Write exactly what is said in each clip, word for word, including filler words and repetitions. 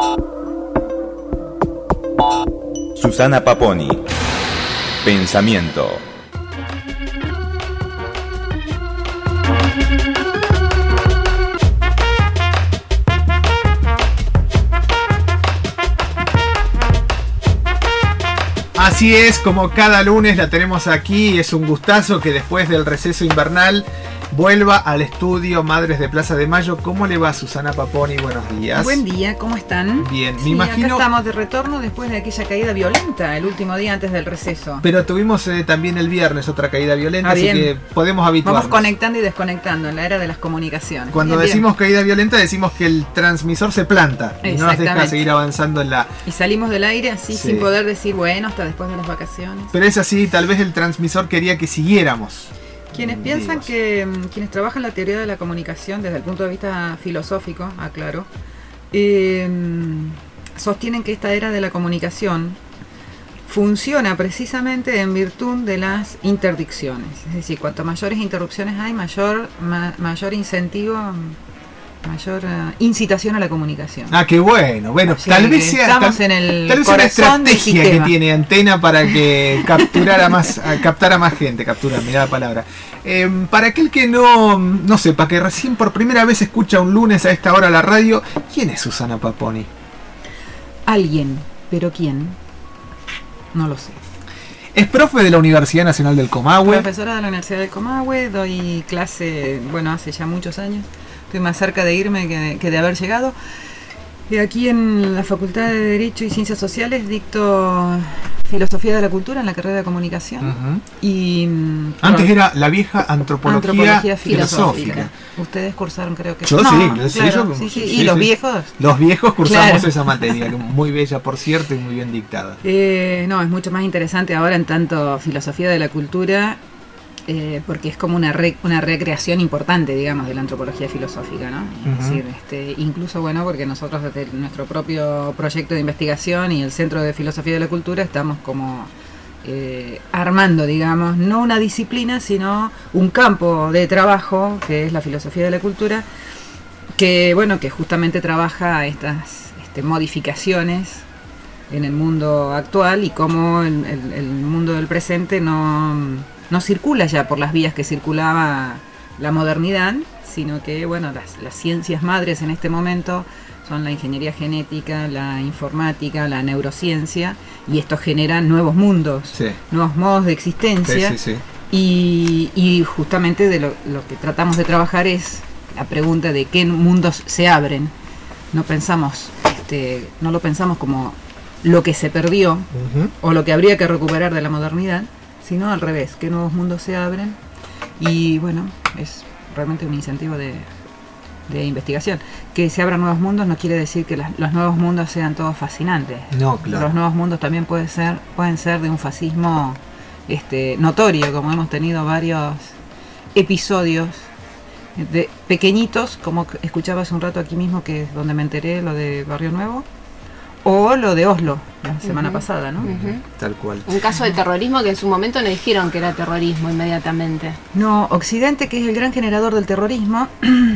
Susana Paponi. Pensamiento. Así es, como cada lunes la tenemos aquí, es un gustazo que después del receso invernal vuelva al estudio Madres de Plaza de Mayo. ¿Cómo le va, Susana Paponi? Buenos días. Buen día, ¿cómo están? Bien, sí, me imagino... acá estamos de retorno después de aquella caída violenta, el último día antes del receso. Pero tuvimos eh, también el viernes otra caída violenta, ah, así que podemos habituarnos. Vamos conectando y desconectando en la era de las comunicaciones. Cuando bien, decimos bien. caída violenta decimos que el transmisor se planta y no nos deja seguir avanzando en la... Y salimos del aire así sí. sin poder decir, bueno, hasta después de las vacaciones. Pero es así, tal vez el transmisor quería que siguiéramos. Quienes piensan que, quienes trabajan la teoría de la comunicación desde el punto de vista filosófico, aclaro, eh, sostienen que esta era de la comunicación funciona precisamente en virtud de las interdicciones. Es decir, cuanto mayores interrupciones hay, mayor, ma, mayor incentivo, mayor uh, incitación a la comunicación. Ah, qué bueno. Bueno, o sea, tal vez sea, estamos tal, en el tal vez sea una estrategia que tiene Antena para que capturara más, captara más gente, captura, mirá la palabra. Eh, para aquel que no, no sepa, que recién por primera vez escucha un lunes a esta hora la radio, ¿quién es Susana Paponi? Alguien, pero ¿quién? No lo sé. Es profe de la Universidad Nacional del Comahue. Profesora de la Universidad del Comahue, doy clase, bueno, hace ya muchos años. Estoy más cerca de irme que, que de haber llegado. Y aquí en la Facultad de Derecho y Ciencias Sociales dicto Filosofía de la Cultura en la carrera de Comunicación. Uh-huh. Y antes bueno, era la vieja Antropología, antropología filosófica. filosófica. Ustedes cursaron, creo que... Yo no, sí, claro, sí, yo, sí, sí. sí, ¿Y sí, los sí. viejos? Los viejos cursamos claro. esa materia, muy bella por cierto y muy bien dictada. Eh, no, es mucho más interesante ahora en tanto Filosofía de la Cultura... Eh, porque es como una re, una recreación importante, digamos, de la antropología filosófica, ¿no? Uh-huh. Es decir, este, incluso, bueno, porque nosotros desde nuestro propio proyecto de investigación y el Centro de Filosofía de la Cultura estamos como eh, armando, digamos, no una disciplina, sino un campo de trabajo, que es la filosofía de la cultura, que, bueno, que justamente trabaja estas este, modificaciones en el mundo actual y cómo el, el, el mundo del presente no... no circula ya por las vías que circulaba la modernidad, sino que, bueno, las, las ciencias madres en este momento son la ingeniería genética, la informática, la neurociencia, y esto genera nuevos mundos, sí. nuevos modos de existencia, sí, sí, sí. Y, y justamente de lo, lo que tratamos de trabajar es la pregunta de qué mundos se abren. No pensamos, este, no lo pensamos como lo que se perdió, uh-huh. o lo que habría que recuperar de la modernidad, sino al revés, qué nuevos mundos se abren. Y bueno, es realmente un incentivo de, de investigación. Que se abran nuevos mundos no quiere decir que las, los nuevos mundos sean todos fascinantes. No, claro. Los nuevos mundos también pueden ser, pueden ser de un fascismo este, notorio, como hemos tenido varios episodios de pequeñitos, como escuchaba hace un rato aquí mismo, que es donde me enteré, lo de Barrio Nuevo, o lo de Oslo, la semana uh-huh. pasada, ¿no? Uh-huh. Tal cual. Un caso de terrorismo que en su momento no dijeron que era terrorismo inmediatamente. No, Occidente, que es el gran generador del terrorismo,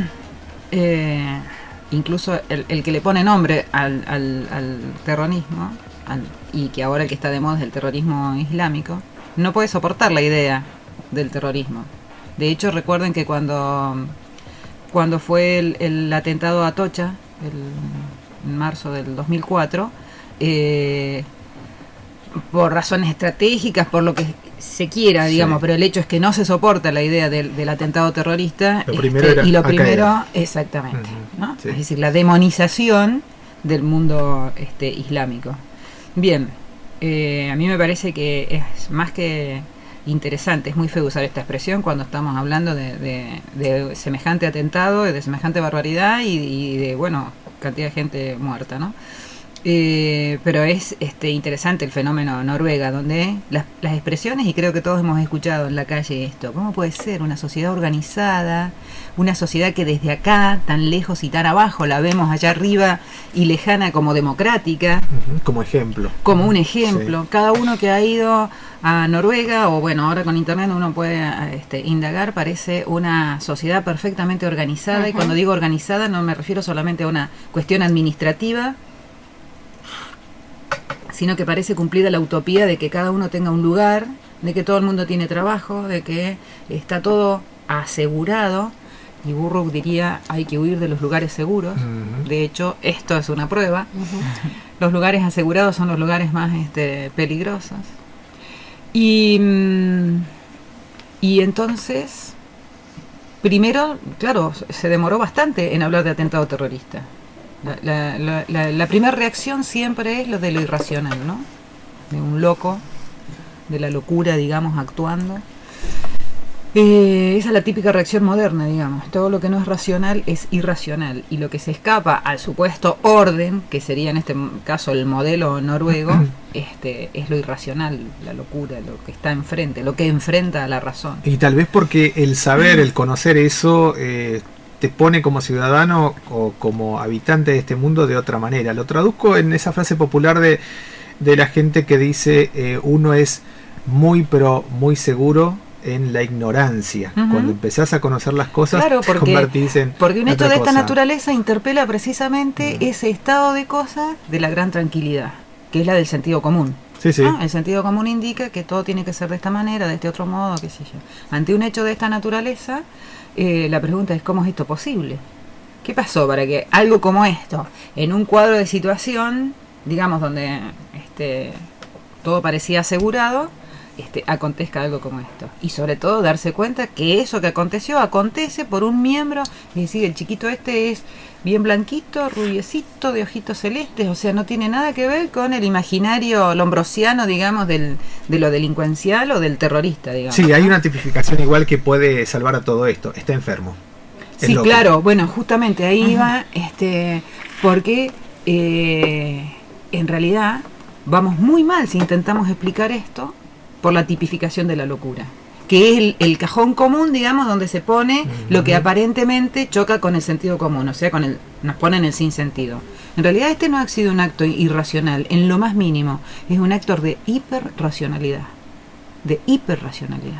eh, incluso el, el que le pone nombre al, al, al terrorismo, al, y que ahora el que está de moda es el terrorismo islámico, no puede soportar la idea del terrorismo. De hecho, recuerden que cuando, cuando fue el, el atentado a Atocha, el... en marzo del dos mil cuatro, eh, por razones estratégicas, por lo que se quiera, digamos, sí. pero el hecho es que no se soporta la idea del, del atentado terrorista. Lo primero este, era y lo primero, Al-Qaeda. Exactamente, uh-huh. ¿no? Sí. Es decir, la demonización del mundo este, islámico. Bien, eh, a mí me parece que es más que interesante, es muy feo usar esta expresión cuando estamos hablando de, de, de semejante atentado, de semejante barbaridad y, y de, bueno, cantidad de gente muerta, ¿no? Eh, pero es este interesante el fenómeno Noruega, donde las, las expresiones, y creo que todos hemos escuchado en la calle esto, ¿cómo puede ser una sociedad organizada, una sociedad que desde acá, tan lejos y tan abajo, la vemos allá arriba y lejana como democrática? Uh-huh, como ejemplo. Como un ejemplo. Sí. Cada uno que ha ido a Noruega, o bueno, ahora con internet uno puede este, indagar, parece una sociedad perfectamente organizada, uh-huh. y cuando digo organizada no me refiero solamente a una cuestión administrativa, sino que parece cumplida la utopía de que cada uno tenga un lugar, de que todo el mundo tiene trabajo, de que está todo asegurado. Y Burroughs diría, hay que huir de los lugares seguros. Uh-huh. De hecho, esto es una prueba. Uh-huh. Los lugares asegurados son los lugares más este, peligrosos. Y, y entonces, primero, claro, se demoró bastante en hablar de atentado terrorista. La, la, la, la, la primera reacción siempre es lo de lo irracional, ¿no? De un loco, de la locura, digamos, actuando. Eh, esa es la típica reacción moderna, digamos. Todo lo que no es racional es irracional. Y lo que se escapa al supuesto orden, que sería en este caso el modelo noruego, este, es lo irracional, la locura, lo que está enfrente, lo que enfrenta a la razón. Y tal vez porque el saber, el conocer eso, eh, te pone como ciudadano o como habitante de este mundo de otra manera. Lo traduzco en esa frase popular de, de la gente que dice eh, uno es muy pero muy seguro en la ignorancia. Uh-huh. Cuando empezás a conocer las cosas, claro, porque, te convertís en porque un hecho otra de esta cosa. naturaleza interpela precisamente uh-huh. ese estado de cosas de la gran tranquilidad, que es la del sentido común. Sí, sí. ¿No? El sentido común indica que todo tiene que ser de esta manera, de este otro modo, qué sé yo. Ante un hecho de esta naturaleza, eh, la pregunta es ¿cómo es esto posible? ¿Qué pasó para que algo como esto, en un cuadro de situación, digamos, donde este, todo parecía asegurado, Este, acontezca algo como esto? Y sobre todo darse cuenta que eso que aconteció acontece por un miembro, es decir, el chiquito este es bien blanquito, rubiecito, de ojitos celestes, o sea, no tiene nada que ver con el imaginario lombrosiano, digamos, del, de lo delincuencial o del terrorista, digamos. Sí, hay una tipificación igual que puede salvar a todo esto, está enfermo. Sí, loco. Claro, bueno, justamente ahí uh-huh. va, este, porque eh, en realidad vamos muy mal si intentamos explicar esto por la tipificación de la locura, que es el, el cajón común, digamos, donde se pone uh-huh. lo que aparentemente choca con el sentido común, o sea, con el, nos ponen el sinsentido. En realidad este no ha sido un acto irracional, en lo más mínimo, es un acto de hiperracionalidad, de hiperracionalidad.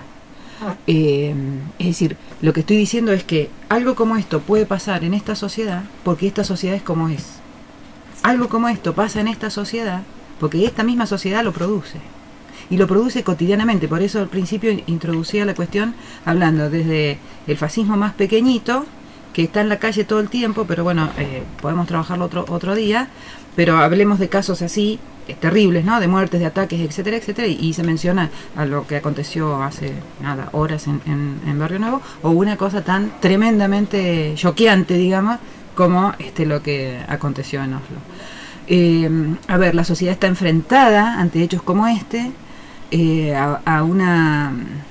Eh, es decir, lo que estoy diciendo es que algo como esto puede pasar en esta sociedad porque esta sociedad es como es. Algo como esto pasa en esta sociedad porque esta misma sociedad lo produce. Y lo produce cotidianamente, por eso al principio introducía la cuestión hablando desde el fascismo más pequeñito, que está en la calle todo el tiempo, pero bueno, eh, podemos trabajarlo otro otro día, pero hablemos de casos así, eh, terribles, ¿no? De muertes, de ataques, etcétera, etcétera, y, y se menciona a lo que aconteció hace, nada, horas en, en, en Barrio Nuevo, o una cosa tan tremendamente choqueante, digamos, como este lo que aconteció en Oslo. Eh, a ver, la sociedad está enfrentada ante hechos como este, Eh, a, a una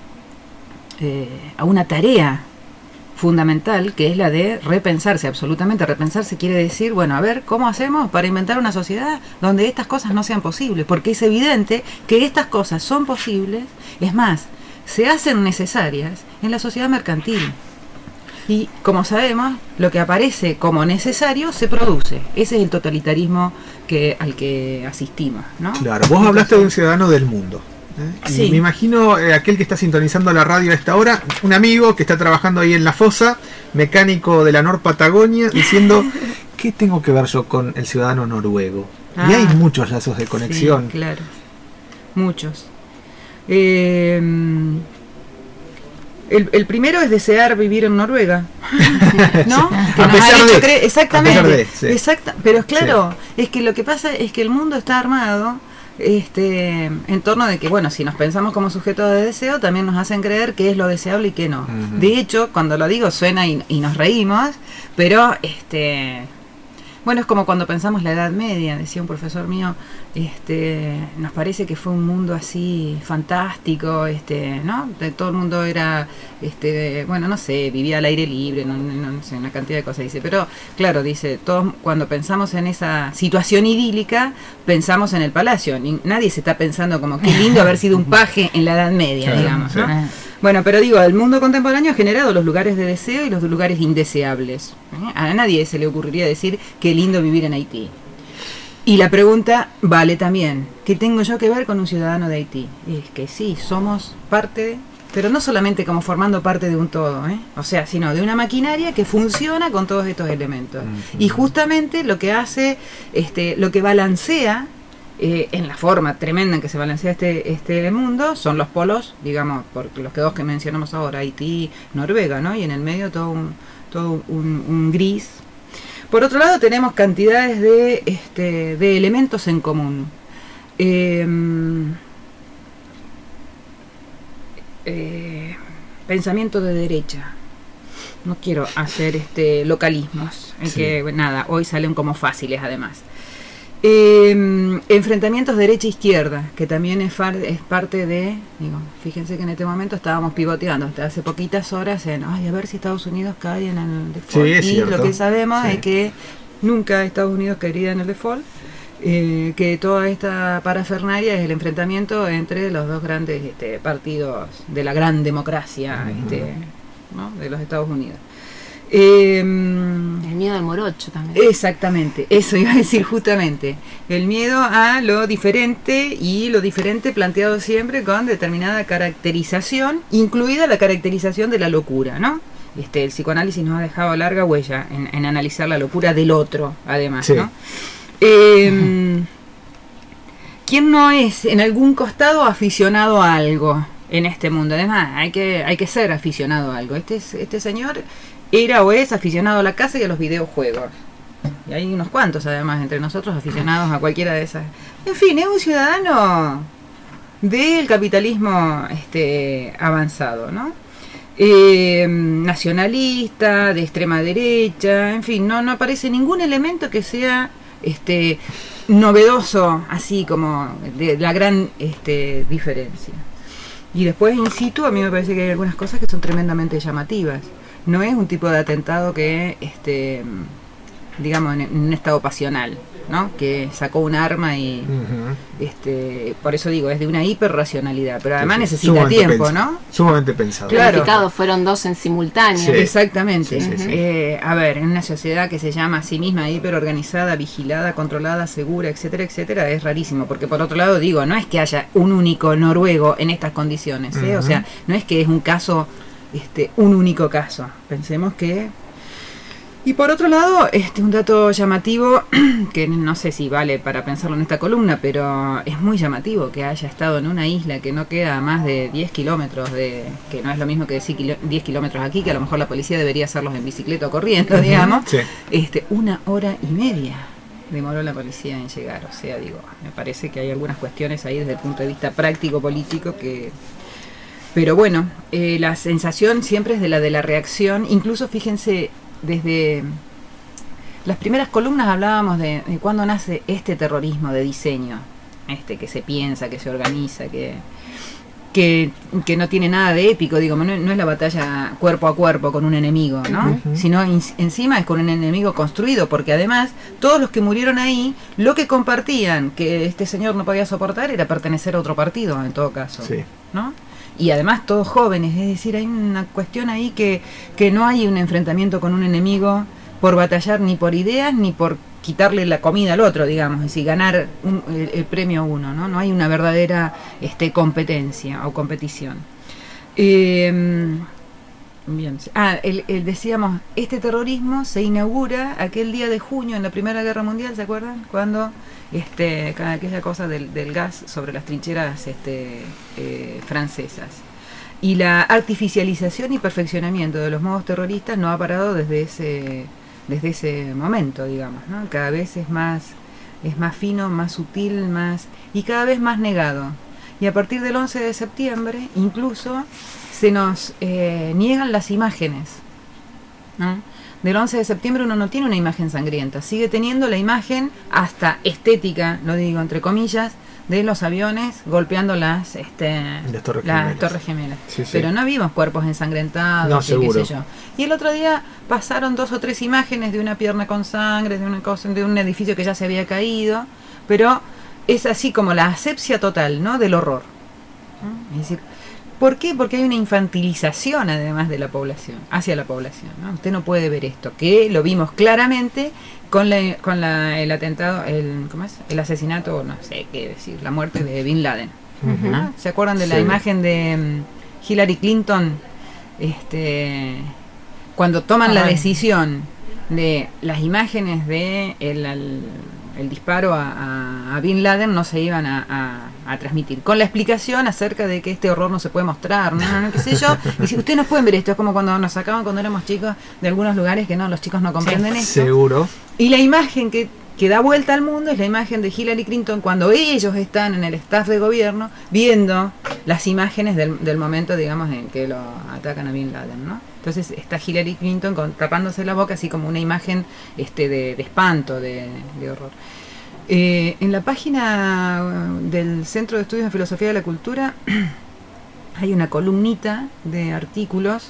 eh, a una tarea fundamental, que es la de repensarse. Absolutamente repensarse quiere decir, bueno, a ver, ¿cómo hacemos para inventar una sociedad donde estas cosas no sean posibles? Porque es evidente que estas cosas son posibles, es más, se hacen necesarias en la sociedad mercantil. Y como sabemos, lo que aparece como necesario se produce. Ese es el totalitarismo que, al que asistimos, ¿no? Claro, vos Entonces, hablaste de un ciudadano del mundo. ¿Eh? Sí. Y me imagino eh, aquel que está sintonizando la radio a esta hora, un amigo que está trabajando ahí en la fosa, mecánico de la Nor Patagonia, diciendo, ¿qué tengo que ver yo con el ciudadano noruego? Ah, y hay muchos lazos de conexión. Sí, claro, muchos. Eh, el, el primero es desear vivir en Noruega, ¿no? Que a nos pesar ha hecho de, creer, exactamente, a pesar de, sí. exacta, pero claro, sí. es que lo que pasa es que el mundo está armado este en torno de que, bueno, si nos pensamos como sujetos de deseo, también nos hacen creer qué es lo deseable y qué no. Uh-huh. De hecho, cuando lo digo suena y, y nos reímos, pero este bueno, es como cuando pensamos la Edad Media, decía un profesor mío, este, nos parece que fue un mundo así fantástico, este, ¿no? De, todo el mundo era, este, bueno, no sé, vivía al aire libre, no, no, no sé, una cantidad de cosas, dice. Pero, claro, dice, todos cuando pensamos en esa situación idílica, pensamos en el palacio. Ni, nadie se está pensando como qué lindo haber sido un paje en la Edad Media, claro, digamos, ¿no? Sí. Bueno, pero digo, el mundo contemporáneo ha generado los lugares de deseo y los lugares indeseables. ¿Eh? A nadie se le ocurriría decir qué lindo vivir en Haití. Y la pregunta vale también, ¿qué tengo yo que ver con un ciudadano de Haití? Y es que sí, somos parte de, pero no solamente como formando parte de un todo, ¿eh? O sea, sino de una maquinaria que funciona con todos estos elementos. Uh-huh. Y justamente lo que hace, este, lo que balancea eh, en la forma tremenda en que se balancea este, este mundo, son los polos, digamos, por los que dos que mencionamos ahora, Haití, Noruega, ¿no? Y en el medio todo un, todo un, un gris. Por otro lado tenemos cantidades de, este, de elementos en común. Eh, eh, pensamiento de derecha. No quiero hacer este localismos, en sí. que nada, hoy salen como fáciles además. Eh, enfrentamientos derecha-izquierda, que también es, far, es parte de, digo, fíjense que en este momento estábamos pivoteando hasta hace poquitas horas en, ay, a ver si Estados Unidos cae en el default. Sí, es y cierto. Lo que sabemos sí. es que nunca Estados Unidos caería en el default, eh, que toda esta parafernalia es el enfrentamiento entre los dos grandes este, partidos de la gran democracia uh-huh. este, ¿no? de los Estados Unidos. Eh, el miedo al morocho también. Exactamente, eso iba a decir justamente. El miedo a lo diferente, y lo diferente planteado siempre con determinada caracterización, incluida la caracterización de la locura, ¿no? Este, el psicoanálisis nos ha dejado larga huella en, en analizar la locura del otro, además, sí. ¿no? Eh, ¿Quién no es en algún costado aficionado a algo en este mundo? Además, hay que, hay que ser aficionado a algo. Este, este señor era o es aficionado a la casa y a los videojuegos. Y hay unos cuantos, además, entre nosotros aficionados a cualquiera de esas. En fin, es un ciudadano del capitalismo este, avanzado, ¿no? Eh, nacionalista, de extrema derecha, en fin, no, no aparece ningún elemento que sea este, novedoso, así como de la gran este, diferencia. Y después, in situ, a mí me parece que hay algunas cosas que son tremendamente llamativas. No es un tipo de atentado que, este, digamos, en, en un estado pasional, ¿no? Que sacó un arma y, uh-huh. este, por eso digo, es de una hiperracionalidad, pero además sí, necesita sumamente tiempo, pens- ¿no? Sumamente pensado. Claro. Fueron dos en simultáneo. Sí. Exactamente. Sí, sí, sí. Eh, a ver, en una sociedad que se llama a sí misma hiperorganizada, vigilada, controlada, segura, etcétera, etcétera, es rarísimo, porque por otro lado digo, no es que haya un único noruego en estas condiciones, ¿eh? Uh-huh. O sea, no es que es un caso, este, un único caso. Pensemos que... Y por otro lado, este un dato llamativo, que no sé si vale para pensarlo en esta columna, pero es muy llamativo que haya estado en una isla que no queda a más de diez kilómetros, de que no es lo mismo que decir kilo, diez kilómetros aquí, que a lo mejor la policía debería hacerlos en bicicleta o corriendo, digamos. Sí. Este, una hora y media demoró la policía en llegar. O sea, digo, me parece que hay algunas cuestiones ahí desde el punto de vista práctico-político que... Pero bueno, eh, la sensación siempre es de la de la reacción, incluso fíjense... Desde las primeras columnas hablábamos de, de cuándo nace este terrorismo de diseño, este que se piensa, que se organiza, que que, que no tiene nada de épico, digo, no, no es la batalla cuerpo a cuerpo con un enemigo, ¿no? Uh-huh. Sino in, encima es con un enemigo construido, porque además todos los que murieron ahí, lo que compartían que este señor no podía soportar era pertenecer a otro partido, en todo caso, sí. ¿no? Y además todos jóvenes, es decir, hay una cuestión ahí que, que no hay un enfrentamiento con un enemigo por batallar ni por ideas ni por quitarle la comida al otro, digamos, es decir, ganar un, el, el premio a uno, ¿no? No hay una verdadera este, competencia o competición. Eh, bien, ah, el, el, decíamos, este terrorismo se inaugura aquel día de junio en la Primera Guerra Mundial, ¿se acuerdan? Cuando... Este, aquella cosa del, del gas sobre las trincheras este, eh, francesas. Y la artificialización y perfeccionamiento de los modos terroristas no ha parado desde ese, desde ese momento, digamos, ¿no? Cada vez es más, es más fino, más sutil, más y cada vez más negado. Y a partir del once de septiembre incluso se nos eh, niegan las imágenes, ¿no? Del once de septiembre uno no tiene una imagen sangrienta, sigue teniendo la imagen hasta estética, lo digo entre comillas, de los aviones golpeando las este las torres las gemelas, torres gemelas. Sí, sí. Pero no vimos cuerpos ensangrentados, no, y seguro. qué sé yo. Y el otro día pasaron dos o tres imágenes de una pierna con sangre, de una cosa, de un edificio que ya se había caído, pero es así como la asepsia total, ¿no? Del horror, ¿no? Es decir, ¿por qué? Porque hay una infantilización además de la población, hacia la población, ¿no? Usted no puede ver esto, que lo vimos claramente con la, con la, el atentado, el, ¿cómo es? El asesinato, no sé qué decir, la muerte de Bin Laden. Uh-huh. ¿No? ¿Se acuerdan de la sí. imagen de um, Hillary Clinton? Este, cuando toman Ajá. la decisión de las imágenes de el, el el disparo a, a, a Bin Laden no se iban a, a, a transmitir, con la explicación acerca de que este horror no se puede mostrar, no, no, no qué sé yo, y si ustedes no pueden ver esto, es como cuando nos sacaban cuando éramos chicos de algunos lugares que no, los chicos no comprenden sí, esto. Seguro. Y la imagen que que da vuelta al mundo es la imagen de Hillary Clinton cuando ellos están en el staff de gobierno viendo las imágenes del, del momento, digamos, en que lo atacan a Bin Laden, ¿no? Entonces está Hillary Clinton con, tapándose la boca, así como una imagen este de, de espanto, de, de horror. Eh, en la página del Centro de Estudios en Filosofía de la Cultura hay una columnita de artículos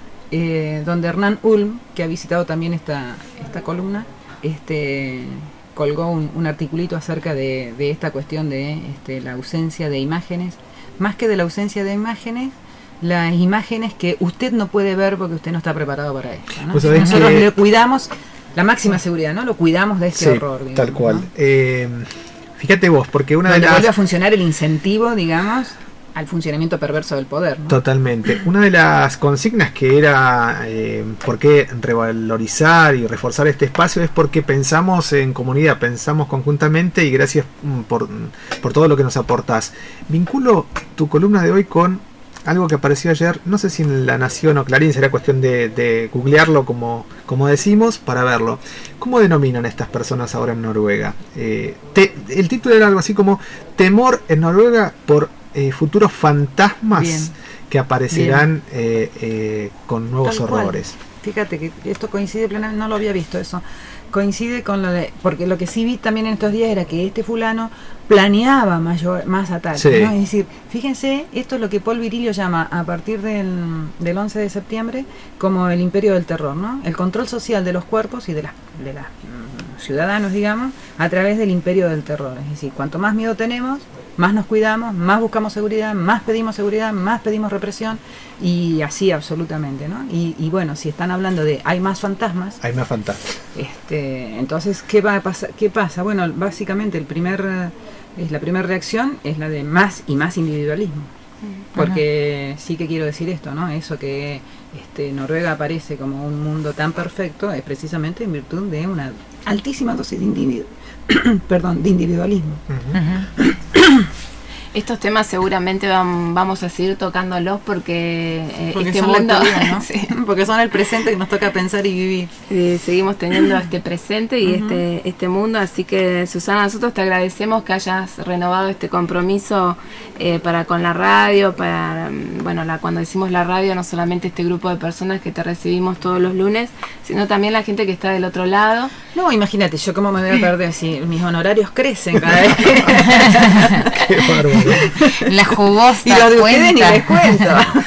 eh, donde Hernán Ulm, que ha visitado también esta, esta columna, este colgó un, un articulito acerca de, de esta cuestión de este, la ausencia de imágenes, más que de la ausencia de imágenes, las imágenes que usted no puede ver porque usted no está preparado para esto, ¿no? Pues Nosotros que... le cuidamos la máxima seguridad, ¿no? Lo cuidamos de este sí, horror, digamos, tal cual. ¿no? Eh, fíjate vos, porque una Donde de las... vuelve a funcionar el incentivo, digamos, al funcionamiento perverso del poder, ¿no? Totalmente. Una de las consignas que era eh, por qué revalorizar y reforzar este espacio es porque pensamos en comunidad, pensamos conjuntamente y gracias por, por todo lo que nos aportás. Vinculo tu columna de hoy con algo que apareció ayer, no sé si en La Nación o Clarín, será cuestión de, de googlearlo como, como decimos para verlo. ¿Cómo denominan a estas personas ahora en Noruega? Eh, te, el título era algo así como Temor en Noruega por Eh, futuros fantasmas bien, que aparecerán eh, eh, con nuevos Tal horrores. Cual. Fíjate que esto coincide plenamente, no lo había visto eso, coincide con lo de, porque lo que sí vi también en estos días era que este fulano planeaba mayor, más ataques, sí. ¿no? Es decir, fíjense, esto es lo que Paul Virilio llama a partir del, del once de septiembre como el imperio del terror, ¿no? El control social de los cuerpos y de las de las mm, ciudadanos, digamos, a través del imperio del terror. Es decir, cuanto más miedo tenemos, más nos cuidamos, más buscamos seguridad, más pedimos seguridad, más pedimos represión, y así absolutamente, ¿no? Y, y bueno, si están hablando de hay más fantasmas, hay más fantasmas. Este, entonces, ¿qué va a pasar? ¿Qué pasa? Bueno, básicamente el primer es la primera reacción es la de más y más individualismo. Porque Ajá. sí que quiero decir esto, ¿no? Eso que este, Noruega aparece como un mundo tan perfecto es precisamente en virtud de una altísima dosis de individuo, perdón, de individualismo. Uh-huh. Estos temas seguramente van, vamos a seguir tocándolos porque, eh, porque este son mundo, la actualidad, ¿no? Sí. Porque son el presente que nos toca pensar y vivir. Eh, seguimos teniendo este presente y uh-huh. este este mundo, así que Susana, nosotros te agradecemos que hayas renovado este compromiso eh, para con la radio, para bueno, la, cuando decimos la radio, no solamente este grupo de personas que te recibimos todos los lunes, sino también la gente que está del otro lado. No, imagínate, yo cómo me voy a perder si mis honorarios crecen cada vez. Qué bárbaro. La jugosa y lo de ustedes ni les cuento.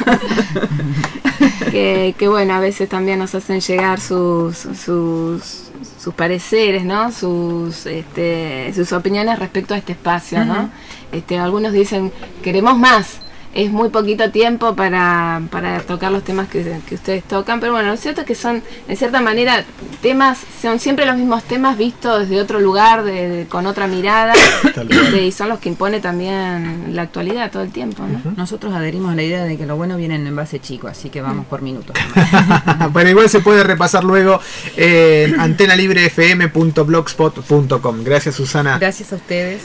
que, que bueno, a veces también nos hacen llegar sus sus, sus pareceres, ¿no? Sus este, sus opiniones respecto a este espacio, uh-huh. ¿no? Este, algunos dicen queremos más. Es muy poquito tiempo para, para tocar los temas que, que ustedes tocan, pero bueno, lo cierto es que son, de cierta manera, temas, son siempre los mismos temas vistos desde otro lugar, de, de, con otra mirada, este, y son los que impone también la actualidad todo el tiempo, ¿no? Uh-huh. Nosotros adherimos a la idea de que lo bueno viene en envase chico, así que vamos uh-huh. por minutos. Pero igual se puede repasar luego en antena libre f m punto blogspot punto com. Gracias, Susana. Gracias a ustedes.